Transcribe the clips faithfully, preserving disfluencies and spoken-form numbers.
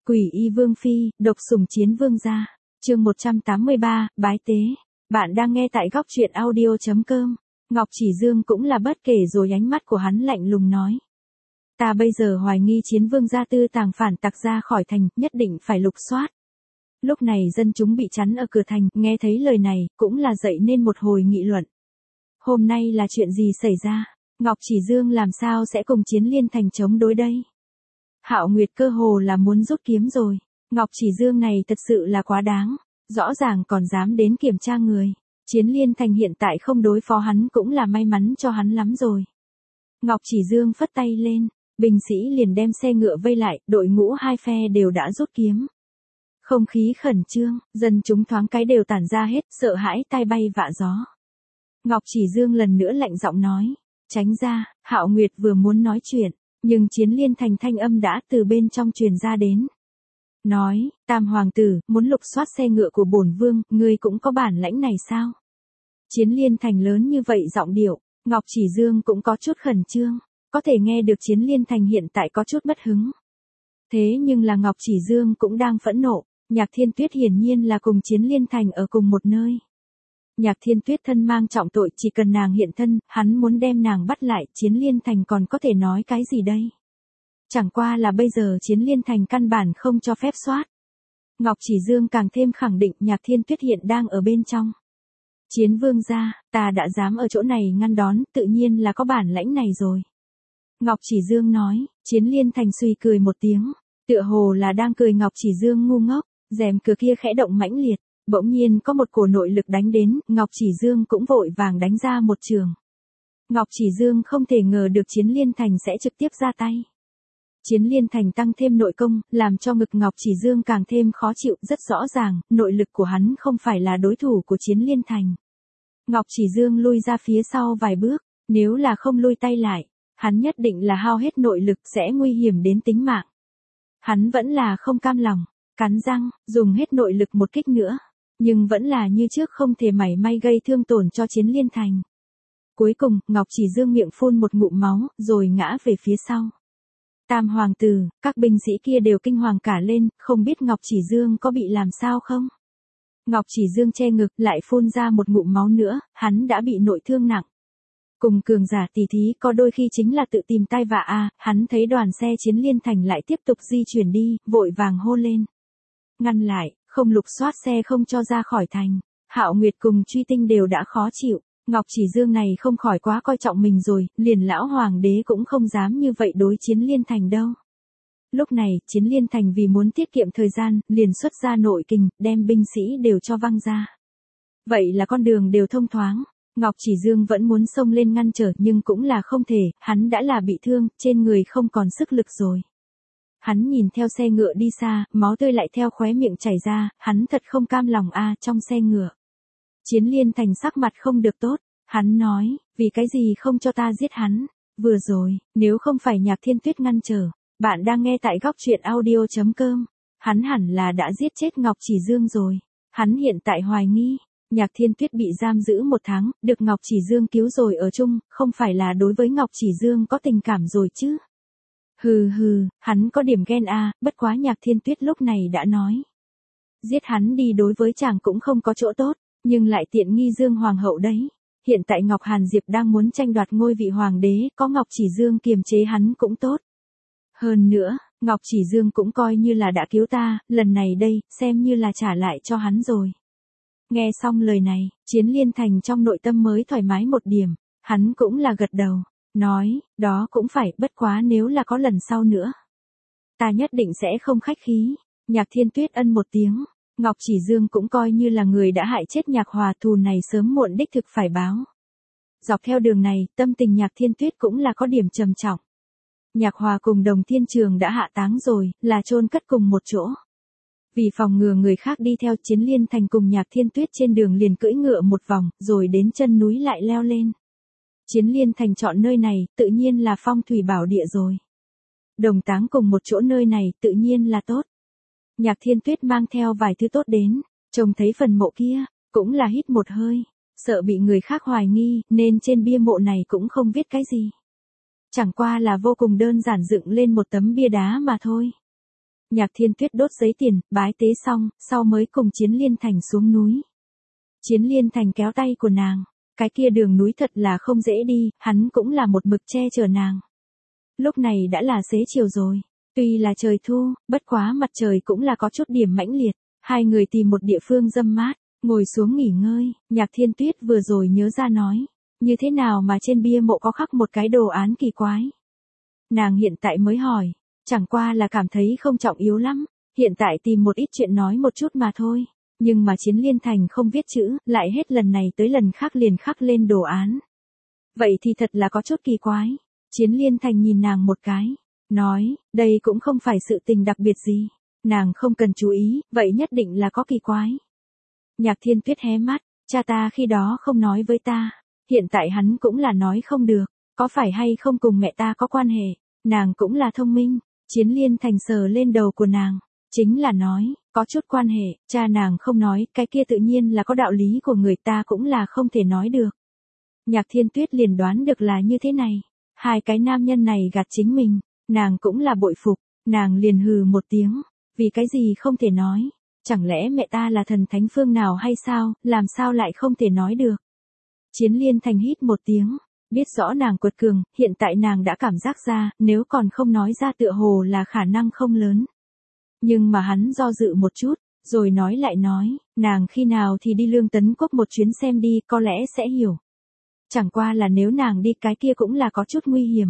Quỷ y vương phi, độc sủng chiến vương gia. Chương một trăm tám mươi ba, bái tế. Bạn đang nghe tại góc truyện audio chấm com. Ngọc Chỉ Dương cũng là bất kể rồi, ánh mắt của hắn lạnh lùng nói. Ta bây giờ hoài nghi chiến vương gia tư tàng phản tặc ra khỏi thành, nhất định phải lục soát. Lúc này dân chúng bị chắn ở cửa thành, nghe thấy lời này, cũng là dậy nên một hồi nghị luận. Hôm nay là chuyện gì xảy ra? Ngọc Chỉ Dương làm sao sẽ cùng Chiến Liên Thành chống đối đây? Hạo Nguyệt cơ hồ là muốn rút kiếm rồi. Ngọc Chỉ Dương này thật sự là quá đáng. Rõ ràng còn dám đến kiểm tra người. Chiến Liên Thành hiện tại không đối phó hắn cũng là may mắn cho hắn lắm rồi. Ngọc Chỉ Dương phất tay lên. Binh sĩ liền đem xe ngựa vây lại, đội ngũ hai phe đều đã rút kiếm. Không khí khẩn trương, dân chúng thoáng cái đều tản ra hết, sợ hãi tai bay vạ gió. Ngọc Chỉ Dương lần nữa lạnh giọng nói. Tránh ra, Hạo Nguyệt vừa muốn nói chuyện, nhưng Chiến Liên Thành thanh âm đã từ bên trong truyền ra đến. Nói, Tam Hoàng tử, muốn lục soát xe ngựa của bổn vương, ngươi cũng có bản lãnh này sao? Chiến Liên Thành lớn như vậy giọng điệu, Ngọc Chỉ Dương cũng có chút khẩn trương, có thể nghe được Chiến Liên Thành hiện tại có chút mất hứng. Thế nhưng là Ngọc Chỉ Dương cũng đang phẫn nộ, Nhạc Thiên Tuyết hiển nhiên là cùng Chiến Liên Thành ở cùng một nơi. Nhạc Thiên Tuyết thân mang trọng tội, chỉ cần nàng hiện thân, hắn muốn đem nàng bắt lại, Chiến Liên Thành còn có thể nói cái gì đây? Chẳng qua là bây giờ Chiến Liên Thành căn bản không cho phép soát. Ngọc Chỉ Dương càng thêm khẳng định Nhạc Thiên Tuyết hiện đang ở bên trong. Chiến vương gia, ta đã dám ở chỗ này ngăn đón, tự nhiên là có bản lãnh này rồi. Ngọc Chỉ Dương nói, Chiến Liên Thành suy cười một tiếng, tựa hồ là đang cười Ngọc Chỉ Dương ngu ngốc, rèm cửa kia khẽ động mãnh liệt. Bỗng nhiên có một cổ nội lực đánh đến, Ngọc Chỉ Dương cũng vội vàng đánh ra một trường. Ngọc Chỉ Dương không thể ngờ được Chiến Liên Thành sẽ trực tiếp ra tay. Chiến Liên Thành tăng thêm nội công, làm cho ngực Ngọc Chỉ Dương càng thêm khó chịu, rất rõ ràng, nội lực của hắn không phải là đối thủ của Chiến Liên Thành. Ngọc Chỉ Dương lui ra phía sau vài bước, nếu là không lui tay lại, hắn nhất định là hao hết nội lực sẽ nguy hiểm đến tính mạng. Hắn vẫn là không cam lòng, cắn răng, dùng hết nội lực một kích nữa. Nhưng vẫn là như trước không thể mảy may gây thương tổn cho Chiến Liên Thành. Cuối cùng, Ngọc Chỉ Dương miệng phun một ngụm máu, rồi ngã về phía sau. Tam Hoàng tử, các binh sĩ kia đều kinh hoàng cả lên, không biết Ngọc Chỉ Dương có bị làm sao không? Ngọc Chỉ Dương che ngực, lại phun ra một ngụm máu nữa, hắn đã bị nội thương nặng. Cùng cường giả tỷ thí có đôi khi chính là tự tìm tai vạ a, hắn thấy đoàn xe Chiến Liên Thành lại tiếp tục di chuyển đi, vội vàng hô lên. Ngăn lại. Không lục soát xe không cho ra khỏi thành. Hạo Nguyệt cùng Truy Tinh đều đã khó chịu. Ngọc Chỉ Dương này không khỏi quá coi trọng mình rồi, liền lão hoàng đế cũng không dám như vậy đối Chiến Liên Thành đâu. Lúc này, Chiến Liên Thành vì muốn tiết kiệm thời gian, liền xuất ra nội kình, đem binh sĩ đều cho văng ra. Vậy là con đường đều thông thoáng. Ngọc Chỉ Dương vẫn muốn xông lên ngăn trở nhưng cũng là không thể, hắn đã là bị thương, trên người không còn sức lực rồi. Hắn nhìn theo xe ngựa đi xa, máu tươi lại theo khóe miệng chảy ra, hắn thật không cam lòng a trong xe ngựa. Chiến Liên Thành sắc mặt không được tốt, hắn nói, vì cái gì không cho ta giết hắn, vừa rồi, nếu không phải Nhạc Thiên Tuyết ngăn trở, bạn đang nghe tại góc truyện audio chấm com, hắn hẳn là đã giết chết Ngọc Chỉ Dương rồi, hắn hiện tại hoài nghi, Nhạc Thiên Tuyết bị giam giữ một tháng, được Ngọc Chỉ Dương cứu rồi ở chung, không phải là đối với Ngọc Chỉ Dương có tình cảm rồi chứ. Hừ hừ, hắn có điểm ghen a, bất quá Nhạc Thiên Tuyết lúc này đã nói. Giết hắn đi đối với chàng cũng không có chỗ tốt, nhưng lại tiện nghi Dương Hoàng hậu đấy. Hiện tại Ngọc Hàn Diệp đang muốn tranh đoạt ngôi vị hoàng đế, có Ngọc Chỉ Dương kiềm chế hắn cũng tốt. Hơn nữa, Ngọc Chỉ Dương cũng coi như là đã cứu ta, lần này đây, xem như là trả lại cho hắn rồi. Nghe xong lời này, Chiến Liên Thành trong nội tâm mới thoải mái một điểm, hắn cũng là gật đầu. Nói, đó cũng phải, bất quá nếu là có lần sau nữa. Ta nhất định sẽ không khách khí. Nhạc Thiên Tuyết ân một tiếng. Ngọc Chỉ Dương cũng coi như là người đã hại chết Nhạc Hòa, thù này sớm muộn đích thực phải báo. Dọc theo đường này, tâm tình Nhạc Thiên Tuyết cũng là có điểm trầm trọng. Nhạc Hòa cùng Đồng Thiên Trường đã hạ táng rồi, là chôn cất cùng một chỗ. Vì phòng ngừa người khác đi theo, Chiến Liên Thành cùng Nhạc Thiên Tuyết trên đường liền cưỡi ngựa một vòng, rồi đến chân núi lại leo lên. Chiến Liên Thành chọn nơi này, tự nhiên là phong thủy bảo địa rồi. Đồng táng cùng một chỗ nơi này, tự nhiên là tốt. Nhạc Thiên Tuyết mang theo vài thứ tốt đến, trông thấy phần mộ kia, cũng là hít một hơi, sợ bị người khác hoài nghi, nên trên bia mộ này cũng không viết cái gì. Chẳng qua là vô cùng đơn giản dựng lên một tấm bia đá mà thôi. Nhạc Thiên Tuyết đốt giấy tiền, bái tế xong, sau mới cùng Chiến Liên Thành xuống núi. Chiến Liên Thành kéo tay của nàng, cái kia đường núi thật là không dễ đi, hắn cũng là một mực che chở nàng. Lúc này đã là xế chiều rồi, tuy là trời thu, bất quá mặt trời cũng là có chút điểm mãnh liệt, hai người tìm một địa phương râm mát, ngồi xuống nghỉ ngơi. Nhạc Thiên Tuyết vừa rồi nhớ ra nói, như thế nào mà trên bia mộ có khắc một cái đồ án kỳ quái. Nàng hiện tại mới hỏi, chẳng qua là cảm thấy không trọng yếu lắm, hiện tại tìm một ít chuyện nói một chút mà thôi. Nhưng mà Chiến Liên Thành không viết chữ, lại hết lần này tới lần khác liền khắc lên đồ án. Vậy thì thật là có chút kỳ quái. Chiến Liên Thành nhìn nàng một cái, nói, đây cũng không phải sự tình đặc biệt gì, nàng không cần chú ý, vậy nhất định là có kỳ quái. Nhạc Thiên Tuyết hé mắt, cha ta khi đó không nói với ta, hiện tại hắn cũng là nói không được, có phải hay không cùng mẹ ta có quan hệ, nàng cũng là thông minh. Chiến Liên Thành sờ lên đầu của nàng, chính là nói, có chút quan hệ, cha nàng không nói, cái kia tự nhiên là có đạo lý của người ta cũng là không thể nói được. Nhạc Thiên Tuyết liền đoán được là như thế này, hai cái nam nhân này gạt chính mình, nàng cũng là bội phục, nàng liền hừ một tiếng, vì cái gì không thể nói, chẳng lẽ mẹ ta là thần thánh phương nào hay sao, làm sao lại không thể nói được. Chiến Liên Thành hít một tiếng, biết rõ nàng quật cường, hiện tại nàng đã cảm giác ra, nếu còn không nói ra tựa hồ là khả năng không lớn. Nhưng mà hắn do dự một chút, rồi nói lại nói, nàng khi nào thì đi Lương Tấn Quốc một chuyến xem đi, có lẽ sẽ hiểu. Chẳng qua là nếu nàng đi cái kia cũng là có chút nguy hiểm.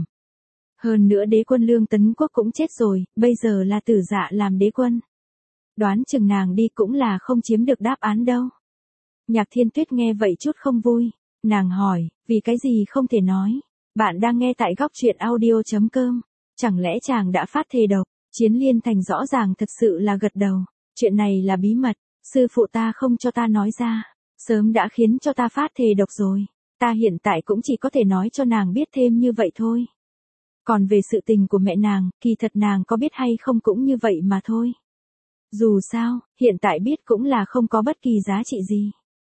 Hơn nữa đế quân Lương Tấn Quốc cũng chết rồi, bây giờ là Tử Dạ làm đế quân. Đoán chừng nàng đi cũng là không chiếm được đáp án đâu. Nhạc Thiên Tuyết nghe vậy chút không vui, nàng hỏi, vì cái gì không thể nói. Bạn đang nghe tại góc truyện audio chấm com, chẳng lẽ chàng đã phát thề độc. Chiến Liên Thành rõ ràng thật sự là gật đầu, chuyện này là bí mật, sư phụ ta không cho ta nói ra, sớm đã khiến cho ta phát thề độc rồi, ta hiện tại cũng chỉ có thể nói cho nàng biết thêm như vậy thôi. Còn về sự tình của mẹ nàng, kỳ thật nàng có biết hay không cũng như vậy mà thôi. Dù sao, hiện tại biết cũng là không có bất kỳ giá trị gì.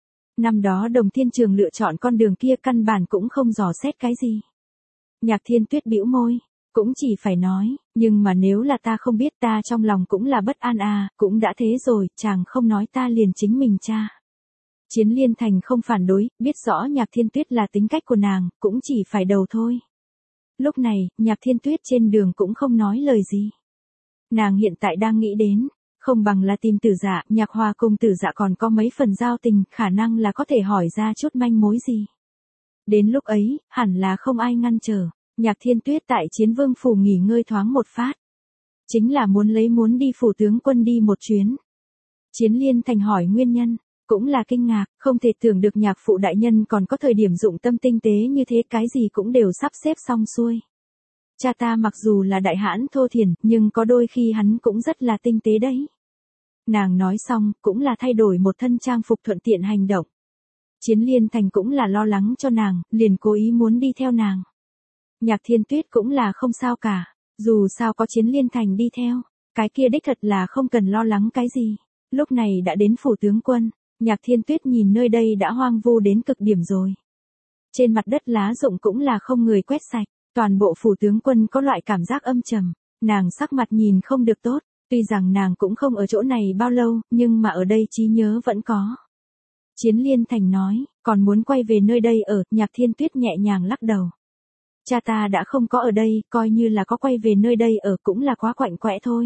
Năm đó Đồng Thiên Trường lựa chọn con đường kia căn bản cũng không dò xét cái gì. Nhạc Thiên Tuyết bĩu môi, cũng chỉ phải nói, nhưng mà nếu là ta không biết ta trong lòng cũng là bất an à, cũng đã thế rồi, chàng không nói ta liền chính mình cha. Chiến Liên Thành không phản đối, biết rõ Nhạc Thiên Tuyết là tính cách của nàng, cũng chỉ phải đầu thôi. Lúc này, Nhạc Thiên Tuyết trên đường cũng không nói lời gì. Nàng hiện tại đang nghĩ đến, không bằng là tìm Tử Dạ, Nhạc Hòa cùng Tử Dạ còn có mấy phần giao tình, khả năng là có thể hỏi ra chút manh mối gì. Đến lúc ấy, hẳn là không ai ngăn trở. Nhạc Thiên Tuyết tại Chiến Vương phủ nghỉ ngơi thoáng một phát. Chính là muốn lấy muốn đi phủ tướng quân đi một chuyến. Chiến Liên Thành hỏi nguyên nhân, cũng là kinh ngạc, không thể tưởng được nhạc phụ đại nhân còn có thời điểm dụng tâm tinh tế như thế, cái gì cũng đều sắp xếp xong xuôi. Cha ta mặc dù là đại hãn thô thiển, nhưng có đôi khi hắn cũng rất là tinh tế đấy. Nàng nói xong, cũng là thay đổi một thân trang phục thuận tiện hành động. Chiến Liên Thành cũng là lo lắng cho nàng, liền cố ý muốn đi theo nàng. Nhạc Thiên Tuyết cũng là không sao cả, dù sao có Chiến Liên Thành đi theo, cái kia đích thật là không cần lo lắng cái gì. Lúc này đã đến phủ tướng quân, Nhạc Thiên Tuyết nhìn nơi đây đã hoang vu đến cực điểm rồi. Trên mặt đất lá rụng cũng là không người quét sạch, toàn bộ phủ tướng quân có loại cảm giác âm trầm, nàng sắc mặt nhìn không được tốt, tuy rằng nàng cũng không ở chỗ này bao lâu, nhưng mà ở đây trí nhớ vẫn có. Chiến Liên Thành nói, còn muốn quay về nơi đây ở, Nhạc Thiên Tuyết nhẹ nhàng lắc đầu. Cha ta đã không có ở đây, coi như là có quay về nơi đây ở cũng là quá quạnh quẽ thôi.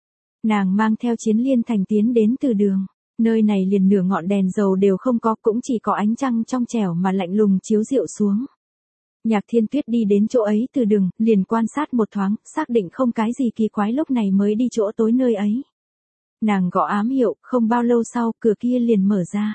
Nàng mang theo Chiến Liên Thành tiến đến từ đường, nơi này liền nửa ngọn đèn dầu đều không có, cũng chỉ có ánh trăng trong trẻo mà lạnh lùng chiếu rượu xuống. Nhạc Thiên Tuyết đi đến chỗ ấy từ đường, liền quan sát một thoáng, xác định không cái gì kỳ quái lúc này mới đi chỗ tối nơi ấy. Nàng gõ ám hiệu, không bao lâu sau, cửa kia liền mở ra.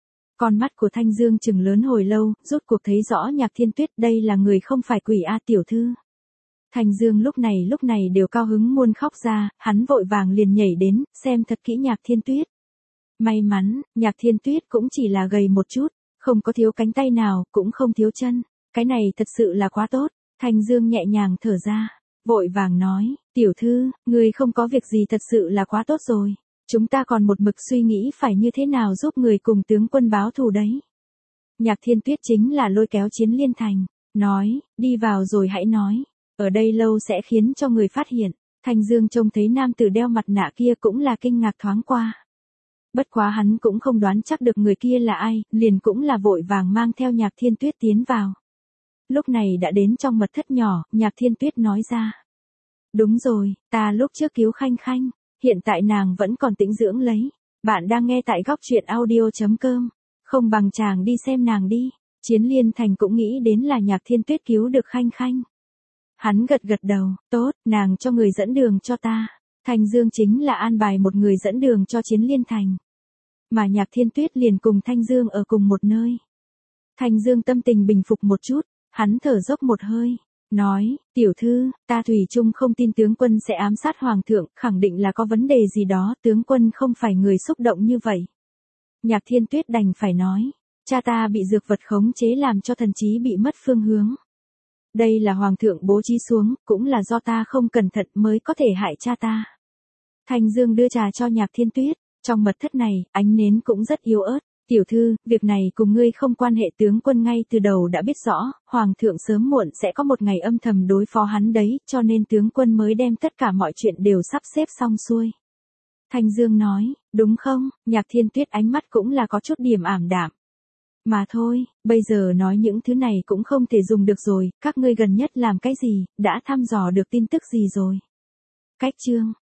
Con mắt của Thanh Dương trừng lớn hồi lâu, rốt cuộc thấy rõ Nhạc Thiên Tuyết đây là người không phải quỷ a tiểu thư. Thanh Dương lúc này lúc này đều cao hứng muôn khóc ra, hắn vội vàng liền nhảy đến, xem thật kỹ Nhạc Thiên Tuyết. May mắn, Nhạc Thiên Tuyết cũng chỉ là gầy một chút, không có thiếu cánh tay nào, cũng không thiếu chân, cái này thật sự là quá tốt. Thanh Dương nhẹ nhàng thở ra, vội vàng nói, tiểu thư, người không có việc gì thật sự là quá tốt rồi. Chúng ta còn một mực suy nghĩ phải như thế nào giúp người cùng tướng quân báo thù đấy. Nhạc Thiên Tuyết chính là lôi kéo Chiến Liên Thành, nói, đi vào rồi hãy nói, ở đây lâu sẽ khiến cho người phát hiện. Thanh Dương trông thấy nam tử đeo mặt nạ kia cũng là kinh ngạc thoáng qua. Bất quá hắn cũng không đoán chắc được người kia là ai, liền cũng là vội vàng mang theo Nhạc Thiên Tuyết tiến vào. Lúc này đã đến trong mật thất nhỏ, Nhạc Thiên Tuyết nói ra. Đúng rồi, ta lúc trước cứu Khanh Khanh, hiện tại nàng vẫn còn tĩnh dưỡng lấy. Bạn đang nghe tại góc truyện audio.com. Không bằng chàng đi xem nàng đi. Chiến Liên Thành cũng nghĩ đến là Nhạc Thiên Tuyết cứu được Khanh Khanh. Hắn gật gật đầu, tốt, nàng cho người dẫn đường cho ta. Thanh Dương chính là an bài một người dẫn đường cho Chiến Liên Thành. Mà Nhạc Thiên Tuyết liền cùng Thanh Dương ở cùng một nơi. Thanh Dương tâm tình bình phục một chút, hắn thở dốc một hơi, nói, tiểu thư, ta thủy chung không tin tướng quân sẽ ám sát hoàng thượng, khẳng định là có vấn đề gì đó, tướng quân không phải người xúc động như vậy. Nhạc Thiên Tuyết đành phải nói, cha ta bị dược vật khống chế làm cho thần trí bị mất phương hướng. Đây là hoàng thượng bố trí xuống, cũng là do ta không cẩn thận mới có thể hại cha ta. Thanh Dương đưa trà cho Nhạc Thiên Tuyết, trong mật thất này, ánh nến cũng rất yếu ớt. Tiểu thư, việc này cùng ngươi không quan hệ, tướng quân ngay từ đầu đã biết rõ, hoàng thượng sớm muộn sẽ có một ngày âm thầm đối phó hắn đấy, cho nên tướng quân mới đem tất cả mọi chuyện đều sắp xếp xong xuôi. Thanh Dương nói, đúng không? Nhạc Thiên Tuyết ánh mắt cũng là có chút điểm ảm đạm. Mà thôi, bây giờ nói những thứ này cũng không thể dùng được rồi, các ngươi gần nhất làm cái gì, đã thăm dò được tin tức gì rồi? Cách chương